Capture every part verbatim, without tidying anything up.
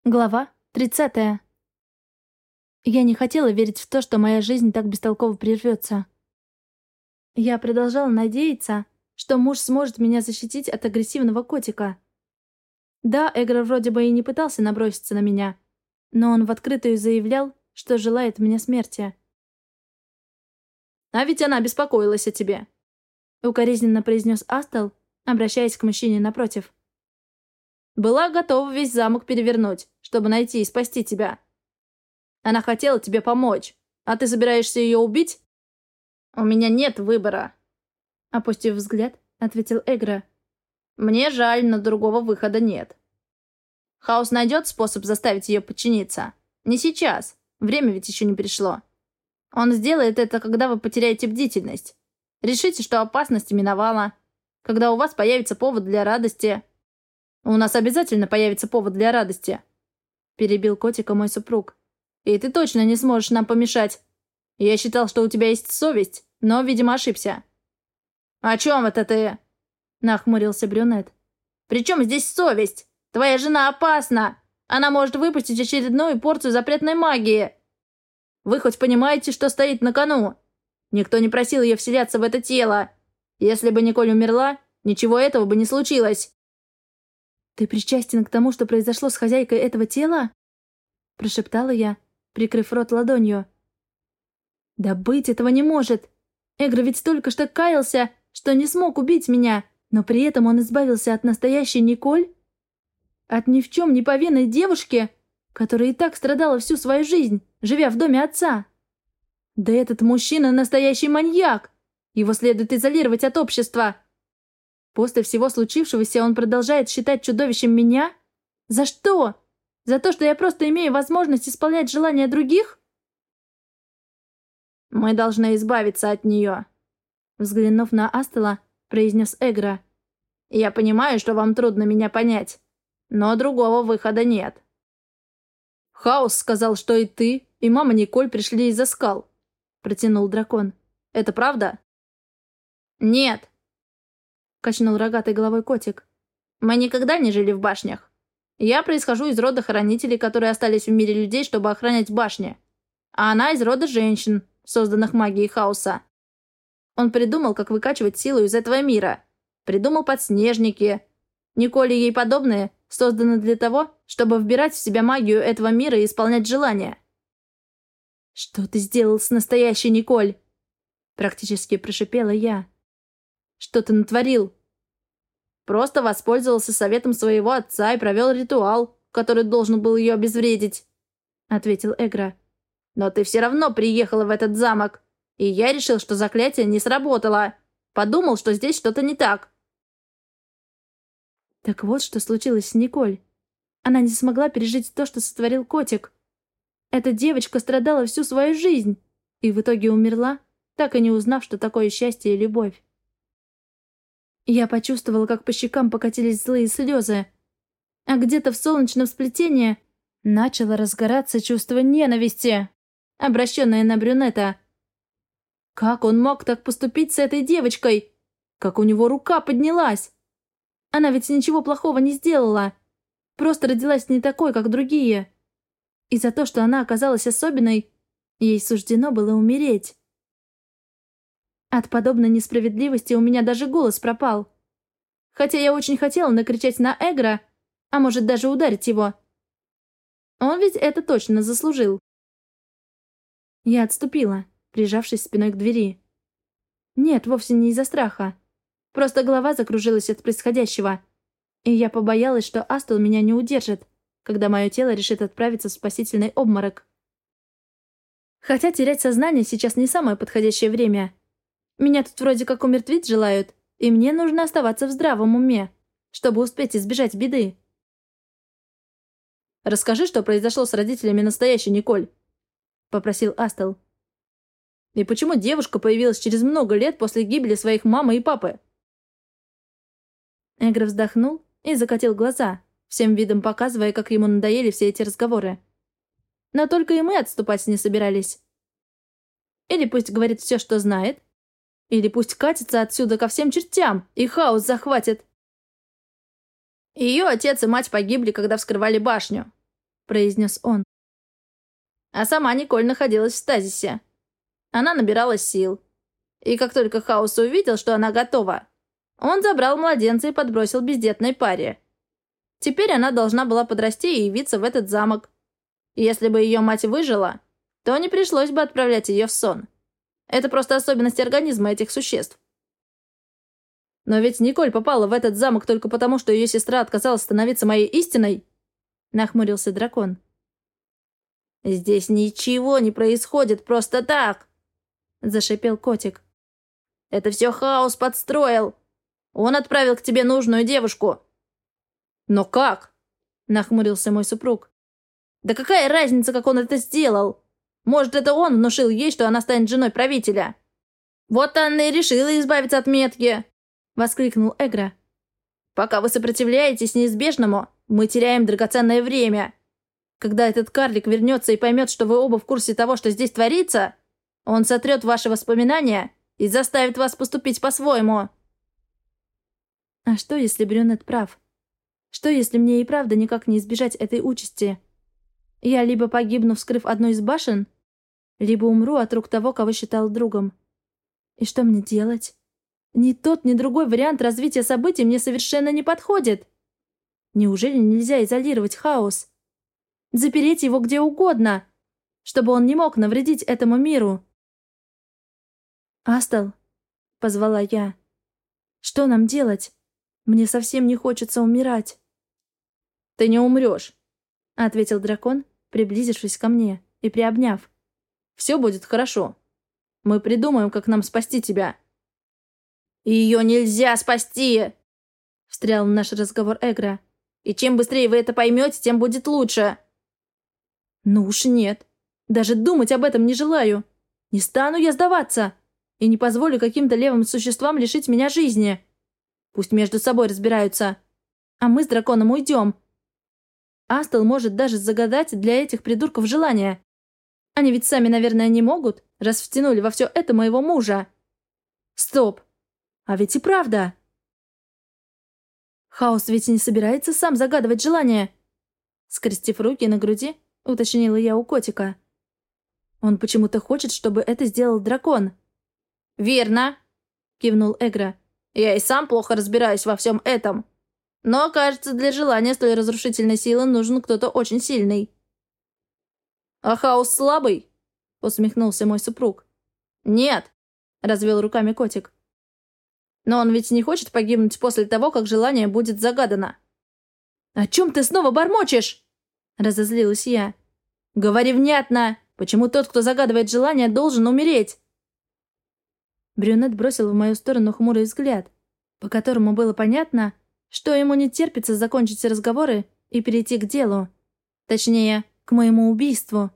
Глава тридцатая. Я не хотела верить в то, что моя жизнь так бестолково прервется. Я продолжала надеяться, что муж сможет меня защитить от агрессивного котика. Да, Эгор вроде бы и не пытался наброситься на меня, но он в открытую заявлял, что желает мне смерти. «А ведь она беспокоилась о тебе», — укоризненно произнес Астел, обращаясь к мужчине напротив. «Была готова весь замок перевернуть, чтобы найти и спасти тебя. Она хотела тебе помочь, а ты собираешься ее убить? У меня нет выбора», — опустив взгляд, ответил Эгра. «Мне жаль, но другого выхода нет. Хаос найдет способ заставить ее подчиниться. Не сейчас, время ведь еще не пришло. Он сделает это, когда вы потеряете бдительность. Решите, что опасность миновала, когда у вас появится повод для радости». «У нас обязательно появится повод для радости», — перебил котика мой супруг. «И ты точно не сможешь нам помешать. Я считал, что у тебя есть совесть, но, видимо, ошибся». «О чем это ты?» — нахмурился брюнет. «При чем здесь совесть? Твоя жена опасна. Она может выпустить очередную порцию запретной магии. Вы хоть понимаете, что стоит на кону? Никто не просил ее вселяться в это тело. Если бы Николь умерла, ничего этого бы не случилось». «Ты причастен к тому, что произошло с хозяйкой этого тела?» — прошептала я, прикрыв рот ладонью. «Да быть этого не может! Эгр ведь только что каялся, что не смог убить меня, но при этом он избавился от настоящей Николь? От ни в чем не повинной девушки, которая и так страдала всю свою жизнь, живя в доме отца. Да этот мужчина настоящий маньяк! Его следует изолировать от общества!» После всего случившегося он продолжает считать чудовищем меня? За что? За то, что я просто имею возможность исполнять желания других? «Мы должны избавиться от нее», — взглянув на Астела, произнес Эгра. «Я понимаю, что вам трудно меня понять, но другого выхода нет». «Хаос сказал, что и ты, и мама Николь пришли из-за скал», — протянул дракон. «Это правда?» «Нет», — качнул рогатой головой котик. «Мы никогда не жили в башнях. Я происхожу из рода хранителей, которые остались в мире людей, чтобы охранять башни. А она из рода женщин, созданных магией хаоса. Он придумал, как выкачивать силу из этого мира. Придумал подснежники. Николь и ей подобные созданы для того, чтобы вбирать в себя магию этого мира и исполнять желания». «Что ты сделал с настоящей Николь?» Практически прошипела я. «Что ты натворил?» «Просто воспользовался советом своего отца и провел ритуал, который должен был ее обезвредить», — ответил Эгра. «Но ты все равно приехала в этот замок, и я решил, что заклятие не сработало. Подумал, что здесь что-то не так». Так вот, что случилось с Николь. Она не смогла пережить то, что сотворил котик. Эта девочка страдала всю свою жизнь и в итоге умерла, так и не узнав, что такое счастье и любовь. Я почувствовала, как по щекам покатились злые слезы, а где-то в солнечном сплетении начало разгораться чувство ненависти, обращенное на брюнета. Как он мог так поступить с этой девочкой? Как у него рука поднялась? Она ведь ничего плохого не сделала, просто родилась не такой, как другие. И за то, что она оказалась особенной, ей суждено было умереть. От подобной несправедливости у меня даже голос пропал. Хотя я очень хотела накричать на Эгра, а может даже ударить его. Он ведь это точно заслужил. Я отступила, прижавшись спиной к двери. Нет, вовсе не из-за страха. Просто голова закружилась от происходящего, и я побоялась, что Астел меня не удержит, когда мое тело решит отправиться в спасительный обморок. Хотя терять сознание сейчас не самое подходящее время. Меня тут вроде как умертвить желают, и мне нужно оставаться в здравом уме, чтобы успеть избежать беды. «Расскажи, что произошло с родителями настоящей Николь», — попросил Астел. «И почему девушка появилась через много лет после гибели своих мамы и папы?» Эгр вздохнул и закатил глаза, всем видом показывая, как ему надоели все эти разговоры. Но только и мы отступать не собирались. Или пусть говорит все, что знает, или пусть катится отсюда ко всем чертям, и хаос захватит. Ее отец и мать погибли, когда вскрывали башню. — произнес он. А сама Николь находилась в стазисе. Она набирала сил. И как только Хаус увидел, что она готова, он забрал младенца и подбросил бездетной паре. Теперь она должна была подрасти и явиться в этот замок. Если бы ее мать выжила, то не пришлось бы отправлять ее в сон. Это просто особенность организма этих существ. Но ведь Николь попала в этот замок только потому, что ее сестра отказалась становиться моей истиной, — нахмурился дракон. «Здесь ничего не происходит просто так!» — зашипел котик. «Это все Хаус подстроил. Он отправил к тебе нужную девушку». «Но как?» — нахмурился мой супруг. «Да какая разница, как он это сделал? Может, это он внушил ей, что она станет женой правителя? Вот Анна и решила избавиться от метки!» — воскликнул Эгра. «Пока вы сопротивляетесь неизбежному, мы теряем драгоценное время. Когда этот карлик вернется и поймет, что вы оба в курсе того, что здесь творится, он сотрет ваши воспоминания и заставит вас поступить по-своему». А что, если брюнет прав? Что, если мне и правда никак не избежать этой участи? Я либо погибну, вскрыв одну из башен, либо умру от рук того, кого считал другом. И что мне делать? Ни тот, ни другой вариант развития событий мне совершенно не подходит. Неужели нельзя изолировать Хаус? Запереть его где угодно, чтобы он не мог навредить этому миру? «Астал», — позвала я, — «что нам делать? Мне совсем не хочется умирать». «Ты не умрешь», — ответил дракон, приблизившись ко мне и приобняв. «Все будет хорошо. Мы придумаем, как нам спасти тебя». «Ее нельзя спасти!» — встрял в наш разговор Эгра. «И чем быстрее вы это поймете, тем будет лучше». «Ну уж нет. Даже думать об этом не желаю. Не стану я сдаваться. И не позволю каким-то левым существам лишить меня жизни. Пусть между собой разбираются. А мы с драконом уйдем. Астал может даже загадать для этих придурков желание. Они ведь сами, наверное, не могут, раз втянули во все это моего мужа. Стоп! А ведь и правда. Хаус ведь не собирается сам загадывать желание. Скрестив руки на груди, уточнила я у котика. Он почему-то хочет, чтобы это сделал дракон. «Верно», — кивнул Эгра. «Я и сам плохо разбираюсь во всем этом. Но, кажется, для желания столь разрушительной силы нужен кто-то очень сильный». «А Хаус слабый?» — усмехнулся мой супруг. «Нет», — развел руками котик. «Но он ведь не хочет погибнуть после того, как желание будет загадано». «О чем ты снова бормочешь?» — разозлилась я. «Говори внятно! Почему тот, кто загадывает желание, должен умереть?» Брюнет бросил в мою сторону хмурый взгляд, по которому было понятно, что ему не терпится закончить разговоры и перейти к делу. Точнее, к моему убийству.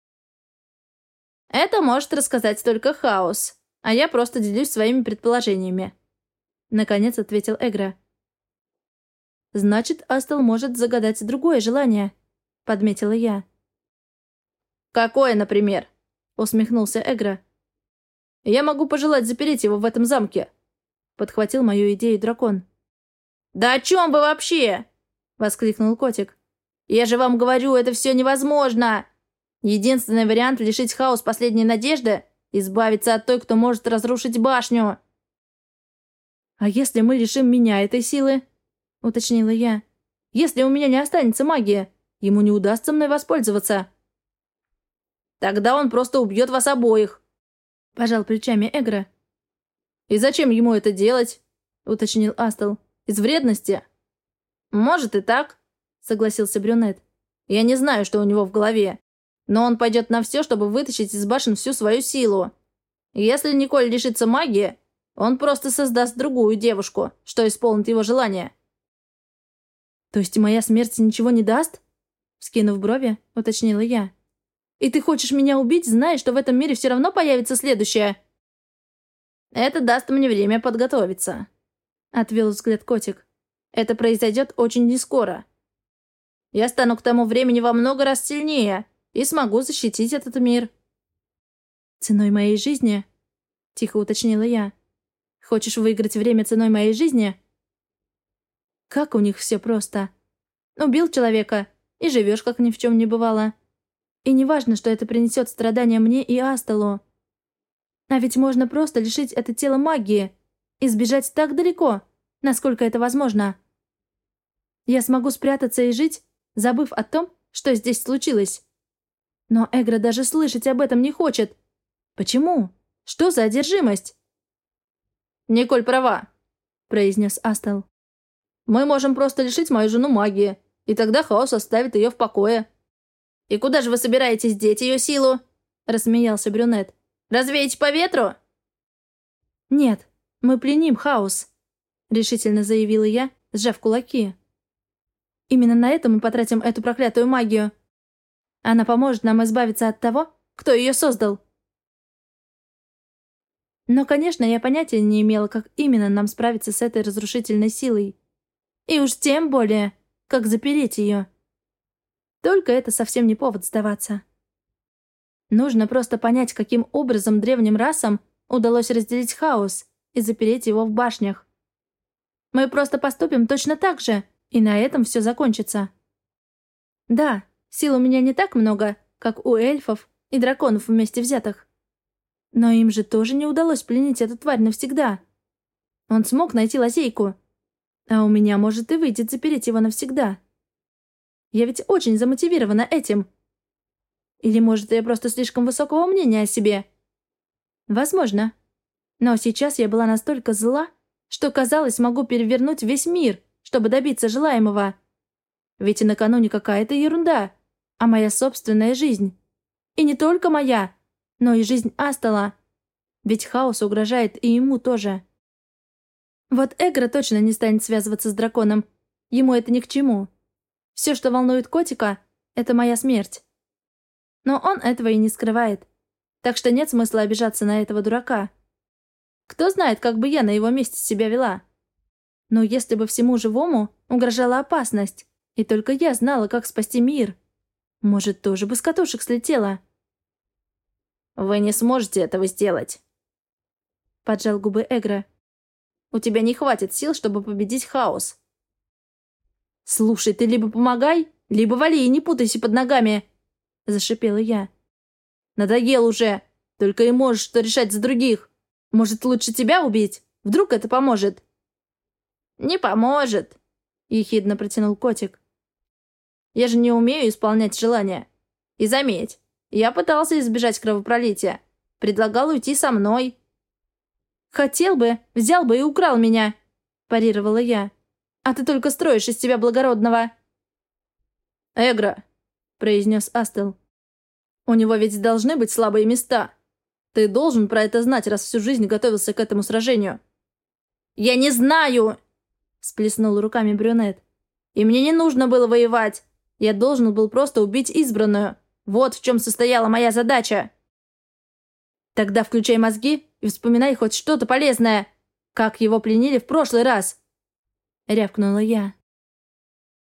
«Это может рассказать только Хаус, а я просто делюсь своими предположениями», — наконец ответил Эгра. «Значит, Астал может загадать другое желание», — подметила я. «Какое, например?» — усмехнулся Эгра. «Я могу пожелать запереть его в этом замке», — подхватил мою идею дракон. «Да о чем вы вообще?» — воскликнул котик. «Я же вам говорю, это все невозможно. Единственный вариант — лишить Хаус последней надежды — избавиться от той, кто может разрушить башню». «А если мы лишим меня этой силы?» — уточнила я. «Если у меня не останется магии, ему не удастся мной воспользоваться». «Тогда он просто убьет вас обоих», — пожал плечами Эгра. «И зачем ему это делать?» — уточнил Астал. «Из вредности?» «Может и так», — согласился брюнет. «Я не знаю, что у него в голове, но он пойдет на все, чтобы вытащить из башен всю свою силу. Если Николь лишится магии, он просто создаст другую девушку, что исполнит его желание». «То есть моя смерть ничего не даст?» Вскинув брови, уточнила я. «И ты хочешь меня убить, зная, что в этом мире все равно появится следующее?» «Это даст мне время подготовиться», — отвел взгляд котик. «Это произойдет очень нескоро. Я стану к тому времени во много раз сильнее и смогу защитить этот мир». «Ценой моей жизни?» — тихо уточнила я. «Хочешь выиграть время ценой моей жизни?» Как у них все просто. Убил человека, и живешь, как ни в чем не бывало. И неважно, что это принесет страдания мне и Астелу. А ведь можно просто лишить это тело магии и сбежать так далеко, насколько это возможно. Я смогу спрятаться и жить, забыв о том, что здесь случилось. Но Эгра даже слышать об этом не хочет. Почему? Что за одержимость? «Николь права», — произнес Астел. «Мы можем просто лишить мою жену магии, и тогда хаос оставит ее в покое». «И куда же вы собираетесь деть ее силу?» — рассмеялся брюнет. «Развеять по ветру?» «Нет, мы пленим хаос», — решительно заявила я, сжав кулаки. «Именно на это мы потратим эту проклятую магию. Она поможет нам избавиться от того, кто ее создал». Но, конечно, я понятия не имела, как именно нам справиться с этой разрушительной силой. И уж тем более, как запереть ее. Только это совсем не повод сдаваться. Нужно просто понять, каким образом древним расам удалось разделить хаос и запереть его в башнях. Мы просто поступим точно так же, и на этом все закончится. Да, сил у меня не так много, как у эльфов и драконов вместе взятых. Но им же тоже не удалось пленить эту тварь навсегда. Он смог найти лазейку. А у меня, может, и выйдет запереть его навсегда. Я ведь очень замотивирована этим. Или, может, я просто слишком высокого мнения о себе? Возможно. Но сейчас я была настолько зла, что, казалось, могу перевернуть весь мир, чтобы добиться желаемого. Ведь и на кону не какая-то ерунда, а моя собственная жизнь. И не только моя, но и жизнь Астела. Ведь хаос угрожает и ему тоже. Вот Эгра точно не станет связываться с драконом. Ему это ни к чему. Все, что волнует котика, это моя смерть. Но он этого и не скрывает. Так что нет смысла обижаться на этого дурака. Кто знает, как бы я на его месте себя вела. Но если бы всему живому угрожала опасность, и только я знала, как спасти мир, может, тоже бы с катушек слетела. «Вы не сможете этого сделать», — поджал губы Эгра. «У тебя не хватит сил, чтобы победить хаос». «Слушай, ты либо помогай, либо вали и не путайся под ногами», — зашипела я. «Надоел уже. Только и можешь что решать за других. Может, лучше тебя убить? Вдруг это поможет?» «Не поможет», — ехидно протянул котик. «Я же не умею исполнять желания. И заметь, я пытался избежать кровопролития. Предлагал уйти со мной». «Хотел бы, взял бы и украл меня», — парировала я. «А ты только строишь из себя благородного». «Эгра», — произнес Астел. «У него ведь должны быть слабые места. Ты должен про это знать, раз всю жизнь готовился к этому сражению». «Я не знаю!» — всплеснул руками брюнет. «И мне не нужно было воевать. Я должен был просто убить избранную. Вот в чем состояла моя задача». «Тогда включай мозги и вспоминай хоть что-то полезное. Как его пленили в прошлый раз?» — рявкнула я.